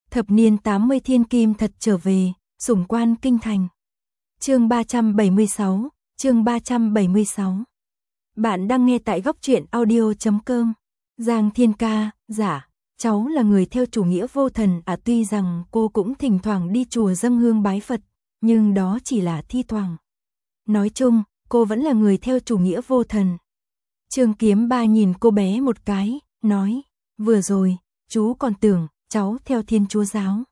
Thập niên 80 thiên kim thật trở về, sủng quan kinh thành. Chương 376, chương 376. Bạn đang nghe tại góc truyện audio.com. Giang Thiên Ca, dạ, cháu là người theo chủ nghĩa vô thần à, tuy rằng cô cũng thỉnh thoảng đi chùa dâng hương bái Phật, nhưng đó chỉ là thi thoảng. Nói chung, cô vẫn là người theo chủ nghĩa vô thần. Trương Kiếm Ba nhìn cô bé một cái, nói, vừa rồi, chú còn tưởng cháu theo Thiên Chúa giáo.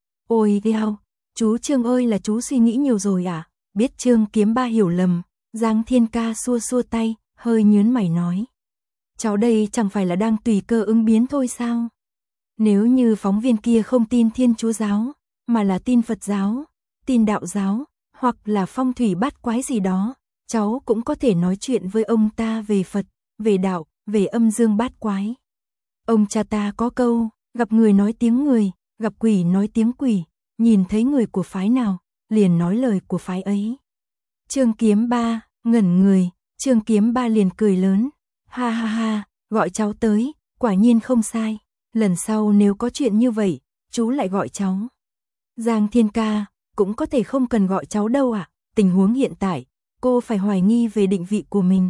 Ôi gheo, chú Trương ơi, là chú suy nghĩ nhiều rồi à? Biết Trương Kiếm Ba hiểu lầm, Giang Thiên Ca xua xua tay, hơi nhớn mày nói. Cháu đây chẳng phải là đang tùy cơ ứng biến thôi sao? Nếu như phóng viên kia không tin Thiên Chúa giáo, mà là tin Phật giáo, tin đạo giáo, hoặc là phong thủy bát quái gì đó, cháu cũng có thể nói chuyện với ông ta về Phật, về đạo, về âm dương bát quái. Ông cha ta có câu, gặp người nói tiếng người, gặp quỷ nói tiếng quỷ, nhìn thấy người của phái nào, liền nói lời của phái ấy. Trương Kiếm Ba ngẩn người, Trương Kiếm Ba liền cười lớn, ha ha ha, gọi cháu tới, quả nhiên không sai, lần sau nếu có chuyện như vậy, chú lại gọi cháu. Giang Thiên Ca, cũng có thể không cần gọi cháu đâu ạ, tình huống hiện tại, cô phải hoài nghi về định vị của mình.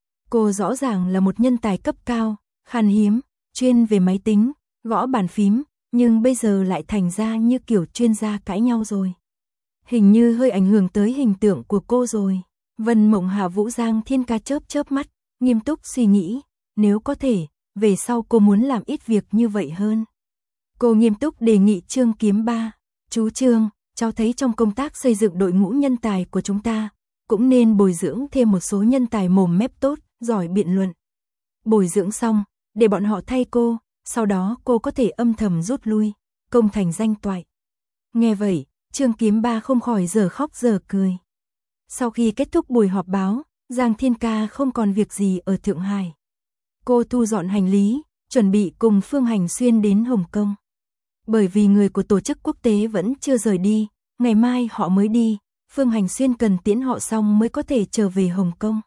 Cô rõ ràng là một nhân tài cấp cao, khan hiếm, chuyên về máy tính, gõ bàn phím, nhưng bây giờ lại thành ra như kiểu chuyên gia cãi nhau rồi. Hình như hơi ảnh hưởng tới hình tượng của cô rồi. Vân Mộng Hạ Vũ Giang Thiên Ca chớp chớp mắt, nghiêm túc suy nghĩ, nếu có thể, về sau cô muốn làm ít việc như vậy hơn. Cô nghiêm túc đề nghị Trương Kiếm Ba, chú Trương, cháu thấy trong công tác xây dựng đội ngũ nhân tài của chúng ta, cũng nên bồi dưỡng thêm một số nhân tài mồm mép tốt, giỏi biện luận. Bồi dưỡng xong, để bọn họ thay cô, sau đó cô có thể âm thầm rút lui, công thành danh toại. Nghe vậy, Trương Kiếm Ba không khỏi giờ khóc giờ cười. Sau khi kết thúc buổi họp báo, Giang Thiên Ca không còn việc gì ở Thượng Hải. Cô thu dọn hành lý, chuẩn bị cùng Phương Hành Xuyên đến Hồng Kông. Bởi vì người của tổ chức quốc tế vẫn chưa rời đi, ngày mai họ mới đi, Phương Hành Xuyên cần tiễn họ xong mới có thể trở về Hồng Kông.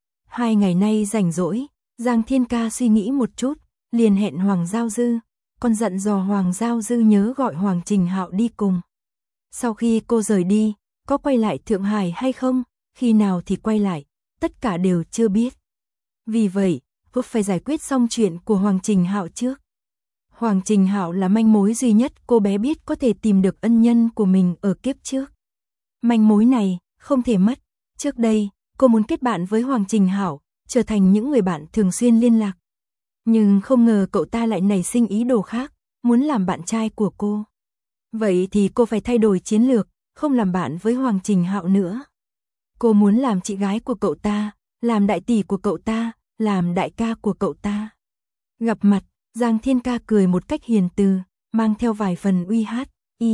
2 ngày nay rảnh rỗi, Giang Thiên Ca suy nghĩ một chút, liền hẹn Hoàng Giao Dư, còn dặn dò Hoàng Giao Dư nhớ gọi Hoàng Trình Hạo đi cùng. Sau khi cô rời đi, có quay lại Thượng Hải hay không, khi nào thì quay lại, tất cả đều chưa biết. Vì vậy, cô phải giải quyết xong chuyện của Hoàng Trình Hạo trước. Hoàng Trình Hạo là manh mối duy nhất cô bé biết có thể tìm được ân nhân của mình ở kiếp trước. Manh mối này không thể mất. Trước đây, cô muốn kết bạn với Hoàng Trình Hạo, trở thành những người bạn thường xuyên liên lạc. Nhưng không ngờ cậu ta lại nảy sinh ý đồ khác, muốn làm bạn trai của cô. Vậy thì cô phải thay đổi chiến lược, không làm bạn với Hoàng Trình Hạo nữa. Cô muốn làm chị gái của cậu ta, làm đại tỷ của cậu ta, làm đại ca của cậu ta. Gặp mặt, Giang Thiên Ca cười một cách hiền từ, mang theo vài phần uy hát,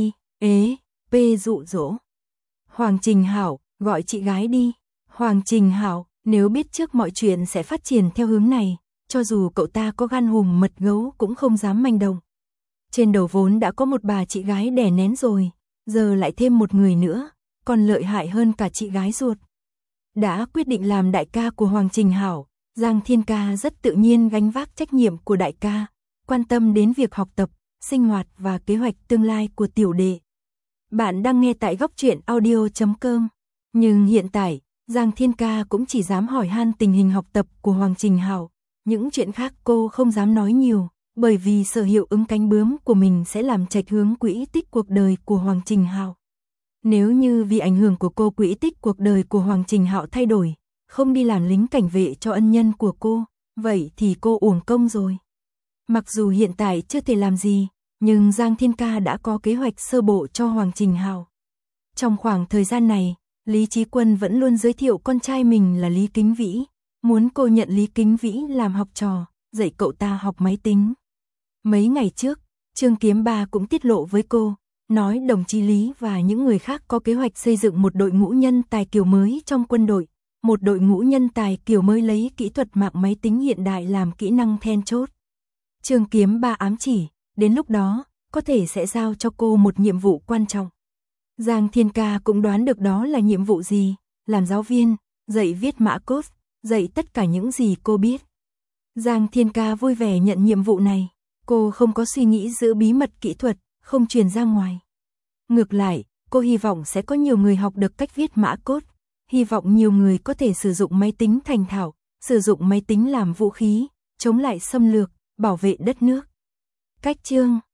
p dụ dỗ. Hoàng Trình Hạo, gọi chị gái đi. Hoàng Trình Hạo, nếu biết trước mọi chuyện sẽ phát triển theo hướng này, cho dù cậu ta có gan hùm mật gấu cũng không dám manh động. Trên đầu vốn đã có một bà chị gái đè nén rồi, giờ lại thêm một người nữa, còn lợi hại hơn cả chị gái ruột. Đã quyết định làm đại ca của Hoàng Trình Hạo, Giang Thiên Ca rất tự nhiên gánh vác trách nhiệm của đại ca, quan tâm đến việc học tập, sinh hoạt và kế hoạch tương lai của tiểu đệ. Bạn đang nghe tại góc truyện audio.com. Nhưng hiện tại, Giang Thiên Ca cũng chỉ dám hỏi han tình hình học tập của Hoàng Trình Hạo. Những chuyện khác cô không dám nói nhiều, bởi vì sợ hiệu ứng cánh bướm của mình sẽ làm chệch hướng quỹ tích cuộc đời của Hoàng Trình Hạo. Nếu như vì ảnh hưởng của cô quỹ tích cuộc đời của Hoàng Trình Hạo thay đổi, không đi làm lính cảnh vệ cho ân nhân của cô, vậy thì cô uổng công rồi. Mặc dù hiện tại chưa thể làm gì, nhưng Giang Thiên Ca đã có kế hoạch sơ bộ cho Hoàng Trình Hạo. Trong khoảng thời gian này, Lý Chí Quân vẫn luôn giới thiệu con trai mình là Lý Kính Vĩ, muốn cô nhận Lý Kính Vĩ làm học trò, dạy cậu ta học máy tính. Mấy ngày trước, Trương Kiếm Ba cũng tiết lộ với cô, nói đồng chí Lý và những người khác có kế hoạch xây dựng một đội ngũ nhân tài kiểu mới trong quân đội, một đội ngũ nhân tài kiểu mới lấy kỹ thuật mạng máy tính hiện đại làm kỹ năng then chốt. Trương Kiếm Ba ám chỉ, đến lúc đó, có thể sẽ giao cho cô một nhiệm vụ quan trọng. Giang Thiên Ca cũng đoán được đó là nhiệm vụ gì, làm giáo viên, dạy viết mã code, dạy tất cả những gì cô biết. Giang Thiên Ca vui vẻ nhận nhiệm vụ này, cô không có suy nghĩ giữ bí mật kỹ thuật, không truyền ra ngoài. Ngược lại, cô hy vọng sẽ có nhiều người học được cách viết mã code, hy vọng nhiều người có thể sử dụng máy tính thành thạo, sử dụng máy tính làm vũ khí, chống lại xâm lược, bảo vệ đất nước. Cách chương